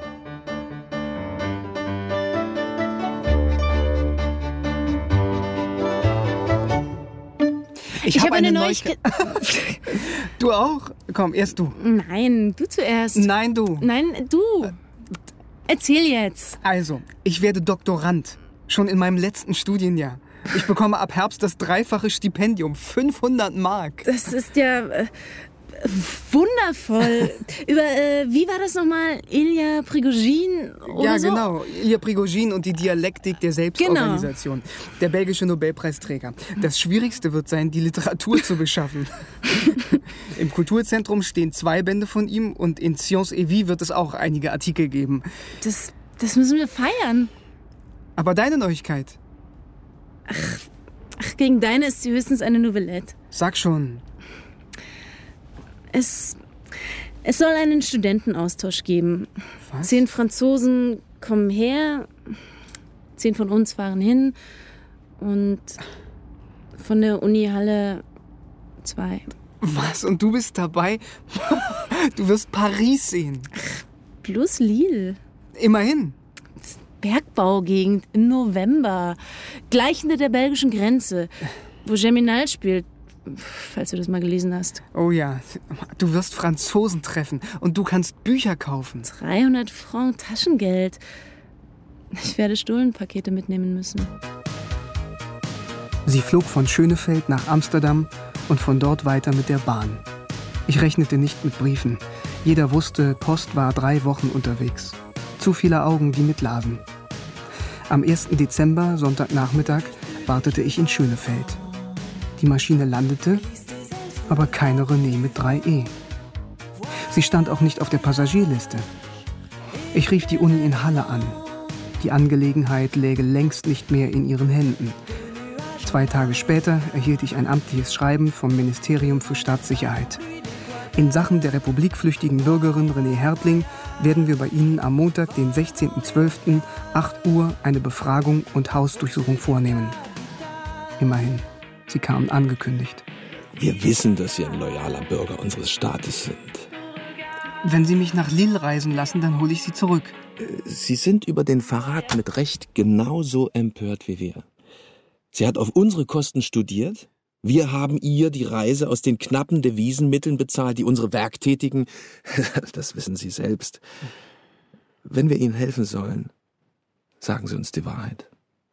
Ich habe eine Neuigkeit. Du auch? Komm, erst du. Nein, du zuerst. Nein, du. Nein, du. Erzähl jetzt. Also, ich werde Doktorand. Schon in meinem letzten Studienjahr. Ich bekomme ab Herbst das 3-fache Stipendium. 500 Mark. Das ist ja wundervoll. Über, wie war das nochmal? Ilya Prigozhin oder ja, so? Genau. Ilya Prigozhin und die Dialektik der Selbstorganisation. Genau. Der belgische Nobelpreisträger. Das Schwierigste wird sein, die Literatur zu beschaffen. Im Kulturzentrum stehen 2 Bände von ihm und in Science et Vie wird es auch einige Artikel geben. Das müssen wir feiern. Aber deine Neuigkeit? Ach, gegen deine ist sie höchstens eine Novelette. Sag schon. Es soll einen Studentenaustausch geben. Was? 10 Franzosen kommen her, 10 von uns fahren hin und von der Uni Halle 2. Was? Und du bist dabei? Du wirst Paris sehen. Plus Lille. Immerhin. Bergbaugegend im November. Gleich hinter der belgischen Grenze, wo Geminal spielt. Falls du das mal gelesen hast. Oh ja, du wirst Franzosen treffen und du kannst Bücher kaufen. 300 Francs Taschengeld. Ich werde Stullenpakete mitnehmen müssen. Sie flog von Schönefeld nach Amsterdam und von dort weiter mit der Bahn. Ich rechnete nicht mit Briefen. Jeder wusste, Post war 3 Wochen unterwegs. Zu viele Augen, die mitlasen. Am 1. Dezember, Sonntagnachmittag, wartete ich in Schönefeld. Die Maschine landete aber keine René mit 3E. Sie stand auch nicht auf der Passagierliste. Ich rief die Uni in Halle an. Die Angelegenheit läge längst nicht mehr in ihren Händen. 2 Tage später erhielt ich ein amtliches Schreiben vom Ministerium für Staatssicherheit. In Sachen der republikflüchtigen Bürgerin René Hertling werden wir bei Ihnen am Montag, den 16.12., 8 Uhr, eine Befragung und Hausdurchsuchung vornehmen. Immerhin, sie kamen angekündigt. Wir wissen, dass Sie ein loyaler Bürger unseres Staates sind. Wenn Sie mich nach Lille reisen lassen, dann hole ich Sie zurück. Sie sind über den Verrat mit Recht genauso empört wie wir. Sie hat auf unsere Kosten studiert. Wir haben ihr die Reise aus den knappen Devisenmitteln bezahlt, die unsere Werktätigen, das wissen Sie selbst. Wenn wir Ihnen helfen sollen, sagen Sie uns die Wahrheit.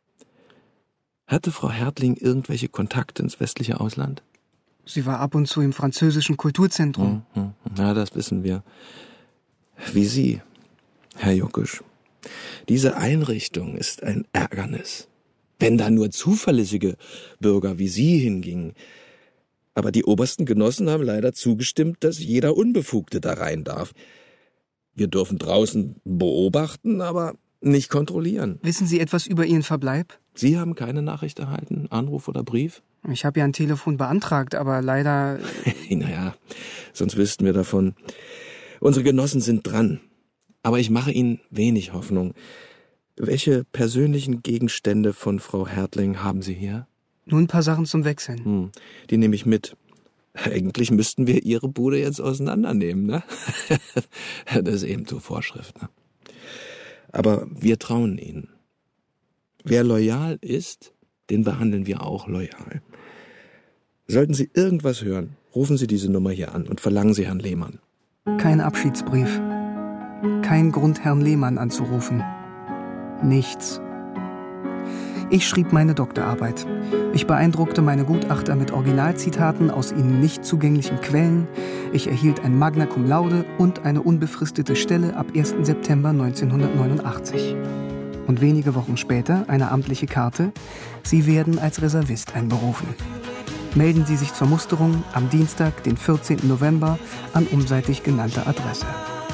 Hatte Frau Hertling irgendwelche Kontakte ins westliche Ausland? Sie war ab und zu im französischen Kulturzentrum. Ja, das wissen wir. Wie Sie, Herr Jukisch. Diese Einrichtung ist ein Ärgernis. Wenn da nur zuverlässige Bürger wie Sie hingingen. Aber die obersten Genossen haben leider zugestimmt, dass jeder Unbefugte da rein darf. Wir dürfen draußen beobachten, aber nicht kontrollieren. Wissen Sie etwas über Ihren Verbleib? Sie haben keine Nachricht erhalten, Anruf oder Brief? Ich habe ja ein Telefon beantragt, aber leider... Naja, sonst wüssten wir davon. Unsere Genossen sind dran. Aber ich mache Ihnen wenig Hoffnung. Welche persönlichen Gegenstände von Frau Hertling haben Sie hier? Nur ein paar Sachen zum Wechseln. Die nehme ich mit. Eigentlich müssten wir Ihre Bude jetzt auseinandernehmen, ne? Das ist eben so Vorschrift, ne? Aber wir trauen Ihnen. Wer loyal ist, den behandeln wir auch loyal. Sollten Sie irgendwas hören, rufen Sie diese Nummer hier an und verlangen Sie Herrn Lehmann. Kein Abschiedsbrief. Kein Grund, Herrn Lehmann anzurufen. Nichts. Ich schrieb meine Doktorarbeit. Ich beeindruckte meine Gutachter mit Originalzitaten aus ihnen nicht zugänglichen Quellen. Ich erhielt ein Magna Cum Laude und eine unbefristete Stelle ab 1. September 1989. Und wenige Wochen später eine amtliche Karte. Sie werden als Reservist einberufen. Melden Sie sich zur Musterung am Dienstag, den 14. November, an umseitig genannter Adresse.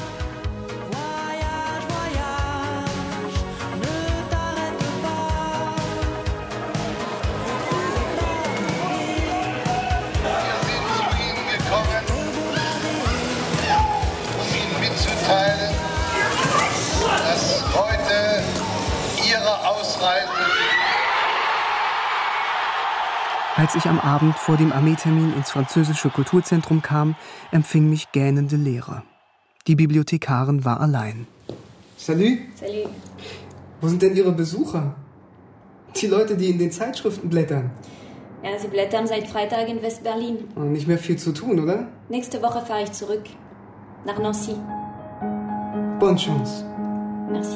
Als ich am Abend vor dem Armeetermin ins französische Kulturzentrum kam, empfing mich gähnende Leere. Die Bibliothekarin war allein. Salut. Salut. Wo sind denn Ihre Besucher? Die Leute, die in den Zeitschriften blättern. Ja, sie blättern seit Freitag in West-Berlin. Nicht mehr viel zu tun, oder? Nächste Woche fahre ich zurück. Nach Nancy. Bonne chance. Merci.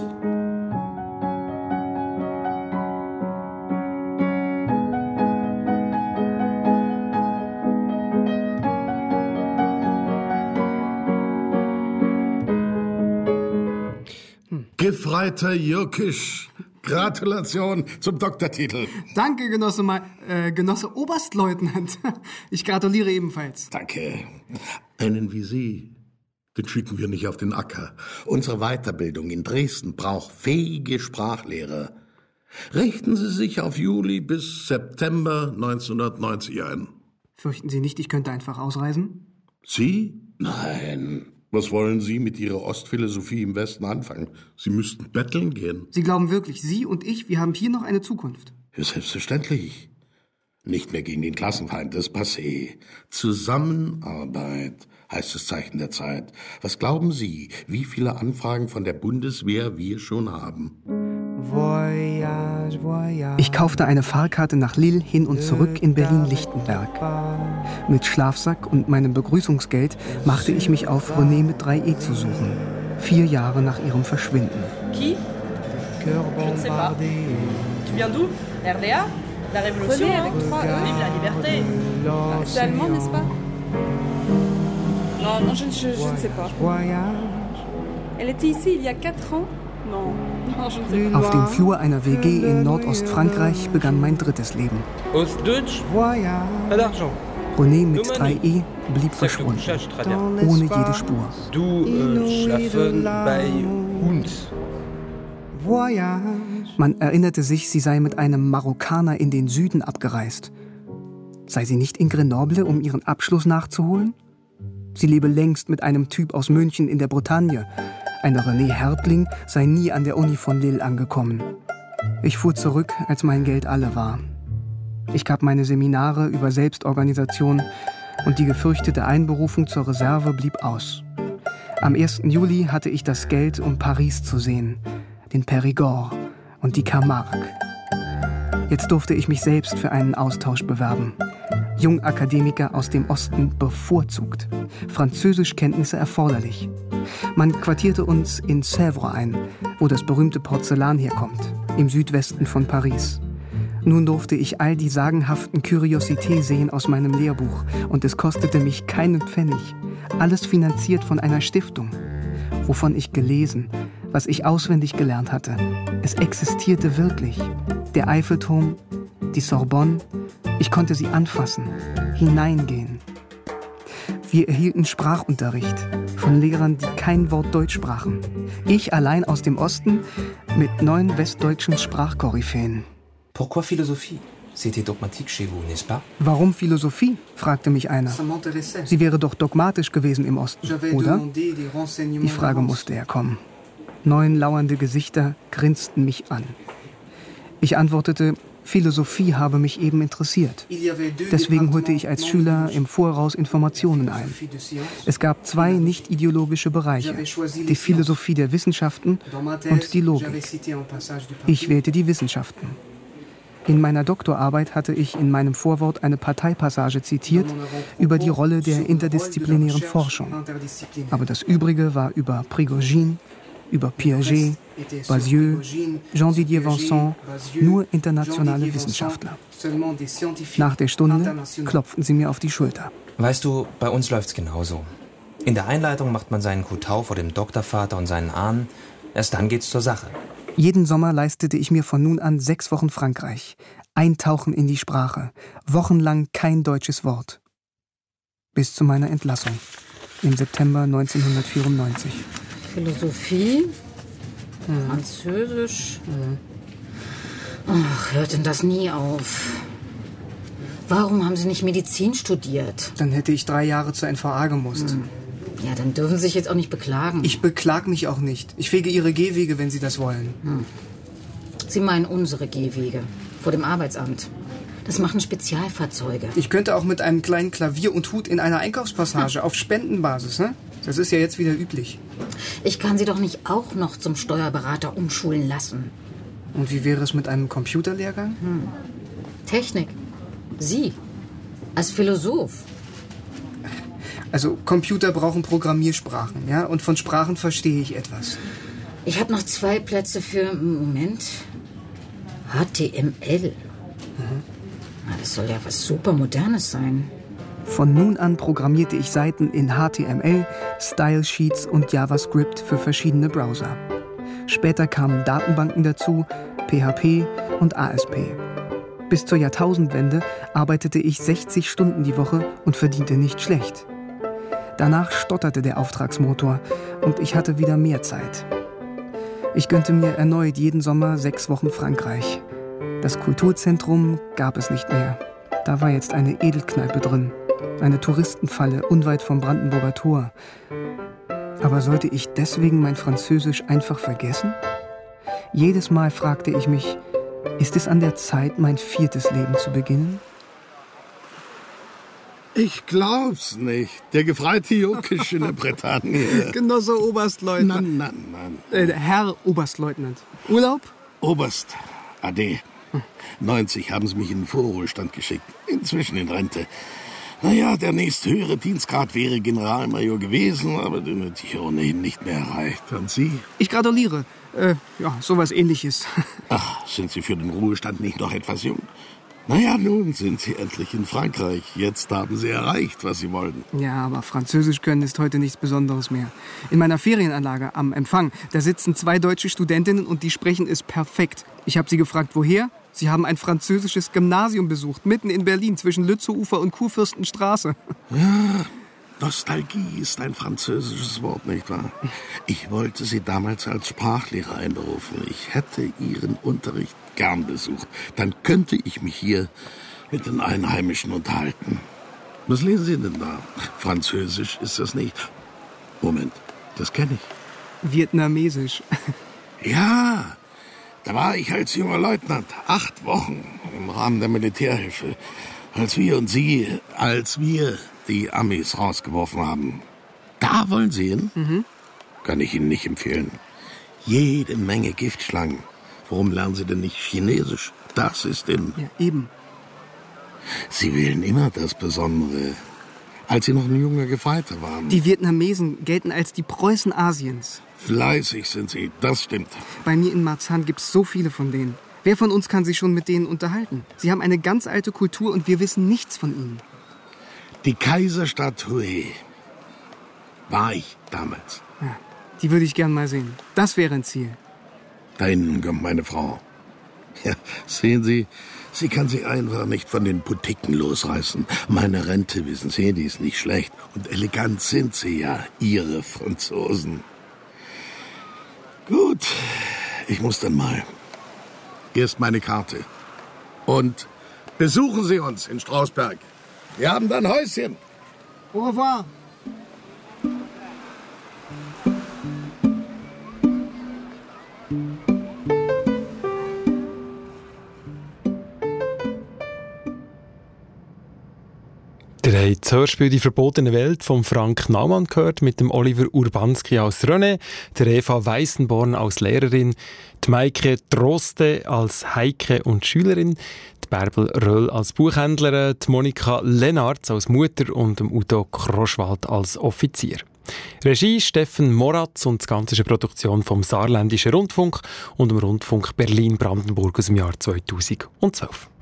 Gefreiter Jukisch, Gratulation zum Doktortitel. Danke, Genosse Oberstleutnant. Ich gratuliere ebenfalls. Danke. Einen wie Sie, den schicken wir nicht auf den Acker. Unsere Weiterbildung in Dresden braucht fähige Sprachlehrer. Richten Sie sich auf Juli bis September 1990 ein. Fürchten Sie nicht, ich könnte einfach ausreisen? Sie? Nein. Was wollen Sie mit Ihrer Ostphilosophie im Westen anfangen? Sie müssten betteln gehen. Sie glauben wirklich, Sie und ich, wir haben hier noch eine Zukunft? Ja, selbstverständlich. Nicht mehr gegen den Klassenfeind, das ist passé. Zusammenarbeit heißt das Zeichen der Zeit. Was glauben Sie, wie viele Anfragen von der Bundeswehr wir schon haben? Voyage, voyage. Ich kaufte eine Fahrkarte nach Lille hin und zurück in Berlin-Lichtenberg. Mit Schlafsack und meinem Begrüßungsgeld machte ich mich auf, René mit 3E zu suchen. 4 Jahre nach ihrem Verschwinden. Qui? Je ne sais pas. Tu viens d'où? RDA? La Révolution? René avec 3E. Vive la liberté. C'est allemand, n'est-ce pas? Non, je ne sais pas. Elle était ici il y a 4 ans? Auf dem Flur einer WG in Nordostfrankreich begann mein drittes Leben. Ostdeutsch? Pas d'argent. René mit 3E blieb verschwunden, ohne jede Spur. Du schlafen bei uns. Man erinnerte sich, sie sei mit einem Marokkaner in den Süden abgereist. Sei sie nicht in Grenoble, um ihren Abschluss nachzuholen? Sie lebe längst mit einem Typ aus München in der Bretagne. Eine René Hertling sei nie an der Uni von Lille angekommen. Ich fuhr zurück, als mein Geld alle war. Ich gab meine Seminare über Selbstorganisation und die gefürchtete Einberufung zur Reserve blieb aus. Am 1. Juli hatte ich das Geld, um Paris zu sehen, den Périgord und die Camargue. Jetzt durfte ich mich selbst für einen Austausch bewerben. Jungakademiker aus dem Osten bevorzugt. Französischkenntnisse erforderlich. Man quartierte uns in Sèvres ein, wo das berühmte Porzellan herkommt, im Südwesten von Paris. Nun durfte ich all die sagenhaften Kuriosités sehen aus meinem Lehrbuch und es kostete mich keinen Pfennig. Alles finanziert von einer Stiftung. Wovon ich gelesen, was ich auswendig gelernt hatte. Es existierte wirklich. Der Eiffelturm, die Sorbonne, ich konnte sie anfassen, hineingehen. Wir erhielten Sprachunterricht von Lehrern, die kein Wort Deutsch sprachen. Ich allein aus dem Osten mit 9 westdeutschen Sprachkoryphäen. Pourquoi Philosophie? C'était dogmatique chez vous, n'est-ce pas? Warum Philosophie? Fragte mich einer. Sie wäre doch dogmatisch gewesen im Osten, oder? Die Frage musste ja kommen. 9 lauernde Gesichter grinsten mich an. Ich antwortete, Philosophie habe mich eben interessiert. Deswegen holte ich als Schüler im Voraus Informationen ein. Es gab 2 nicht-ideologische Bereiche, die Philosophie der Wissenschaften und die Logik. Ich wählte die Wissenschaften. In meiner Doktorarbeit hatte ich in meinem Vorwort eine Parteipassage zitiert über die Rolle der interdisziplinären Forschung. Aber das Übrige war über Prigogine, über Piaget, Basieux, Jean-Didier Vincent, nur internationale Wissenschaftler. Nach der Stunde klopften sie mir auf die Schulter. Weißt du, bei uns läuft's genauso. In der Einleitung macht man seinen Kotau vor dem Doktorvater und seinen Ahnen. Erst dann geht's zur Sache. Jeden Sommer leistete ich mir von nun an 6 Wochen Frankreich. Eintauchen in die Sprache. Wochenlang kein deutsches Wort. Bis zu meiner Entlassung. Im September 1994. Philosophie, Französisch. Ach, hört denn das nie auf? Warum haben Sie nicht Medizin studiert? Dann hätte ich 3 Jahre zur NVA gemusst. Ja, dann dürfen Sie sich jetzt auch nicht beklagen. Ich beklag mich auch nicht. Ich fege Ihre Gehwege, wenn Sie das wollen. Sie meinen unsere Gehwege. Vor dem Arbeitsamt. Das machen Spezialfahrzeuge. Ich könnte auch mit einem kleinen Klavier und Hut in einer Einkaufspassage auf Spendenbasis, ne? Das ist ja jetzt wieder üblich. Ich kann Sie doch nicht auch noch zum Steuerberater umschulen lassen. Und wie wäre es mit einem Computerlehrgang? Technik. Sie. Als Philosoph. Also Computer brauchen Programmiersprachen, ja? Und von Sprachen verstehe ich etwas. Ich habe noch 2 Plätze für, Moment, HTML. Na, das soll ja was super Modernes sein. Von nun an programmierte ich Seiten in HTML, Stylesheets und JavaScript für verschiedene Browser. Später kamen Datenbanken dazu, PHP und ASP. Bis zur Jahrtausendwende arbeitete ich 60 Stunden die Woche und verdiente nicht schlecht. Danach stotterte der Auftragsmotor und ich hatte wieder mehr Zeit. Ich gönnte mir erneut jeden Sommer 6 Wochen Frankreich. Das Kulturzentrum gab es nicht mehr. Da war jetzt eine Edelkneipe drin. Eine Touristenfalle unweit vom Brandenburger Tor. Aber sollte ich deswegen mein Französisch einfach vergessen? Jedes Mal fragte ich mich, ist es an der Zeit, mein 4. Leben zu beginnen? Ich glaub's nicht. Der gefreite Juck ist in der Bretagne. Genosse Oberstleutnant. Nein. Herr Oberstleutnant. Urlaub? Oberst. Ade. 90 haben sie mich in den Vorruhestand geschickt. Inzwischen in Rente. Naja, der nächsthöhere Dienstgrad wäre Generalmajor gewesen, aber den hätte ich ohnehin nicht mehr erreicht. Und Sie? Ich gratuliere. Ja, sowas Ähnliches. Ach, sind Sie für den Ruhestand nicht noch etwas jung? Naja, nun sind Sie endlich in Frankreich. Jetzt haben Sie erreicht, was Sie wollten. Ja, aber Französisch können ist heute nichts Besonderes mehr. In meiner Ferienanlage am Empfang, da sitzen 2 deutsche Studentinnen und die sprechen es perfekt. Ich habe sie gefragt, woher? Sie haben ein französisches Gymnasium besucht, mitten in Berlin, zwischen Lützowufer und Kurfürstenstraße. Ja, Nostalgie ist ein französisches Wort, nicht wahr? Ich wollte Sie damals als Sprachlehrer einberufen. Ich hätte Ihren Unterricht gern besucht. Dann könnte ich mich hier mit den Einheimischen unterhalten. Was lesen Sie denn da? Französisch ist das nicht. Moment, das kenne ich. Vietnamesisch. Ja, da war ich als junger Leutnant 8 Wochen im Rahmen der Militärhilfe, als wir die Amis rausgeworfen haben. Da wollen Sie hin? Mhm. Kann ich Ihnen nicht empfehlen. Jede Menge Giftschlangen. Warum lernen Sie denn nicht Chinesisch? Das ist in... Ja, eben. Sie wählen immer das Besondere. Als Sie noch ein junger Gefreiter waren. Die Vietnamesen gelten als die Preußen Asiens. Fleißig sind Sie, das stimmt. Bei mir in Marzahn gibt's so viele von denen. Wer von uns kann sich schon mit denen unterhalten? Sie haben eine ganz alte Kultur und wir wissen nichts von ihnen. Die Kaiserstadt Hue war ich damals. Ja, die würde ich gern mal sehen. Das wäre ein Ziel. Da hinten kommt meine Frau. Ja, sehen Sie, sie kann sich einfach nicht von den Boutiquen losreißen. Meine Rente, wissen Sie, die ist nicht schlecht. Und elegant sind sie ja, Ihre Franzosen. Gut, ich muss dann mal. Hier ist meine Karte. Und besuchen Sie uns in Strausberg. Wir haben da ein Häuschen. Au revoir. Ihr habt das Hörspiel «Die verbotene Welt» von Frank Naumann gehört, mit dem Oliver Urbanski als René, der Eva Weissenborn als Lehrerin, die Maike Droste als Heike und Schülerin, die Bärbel Röll als Buchhändlerin, die Monika Lennartz als Mutter und dem Udo Kroschwald als Offizier. Regie Steffen Moratz und das Ganze ist eine Produktion vom Saarländischen Rundfunk und dem Rundfunk Berlin-Brandenburg aus dem Jahr 2012.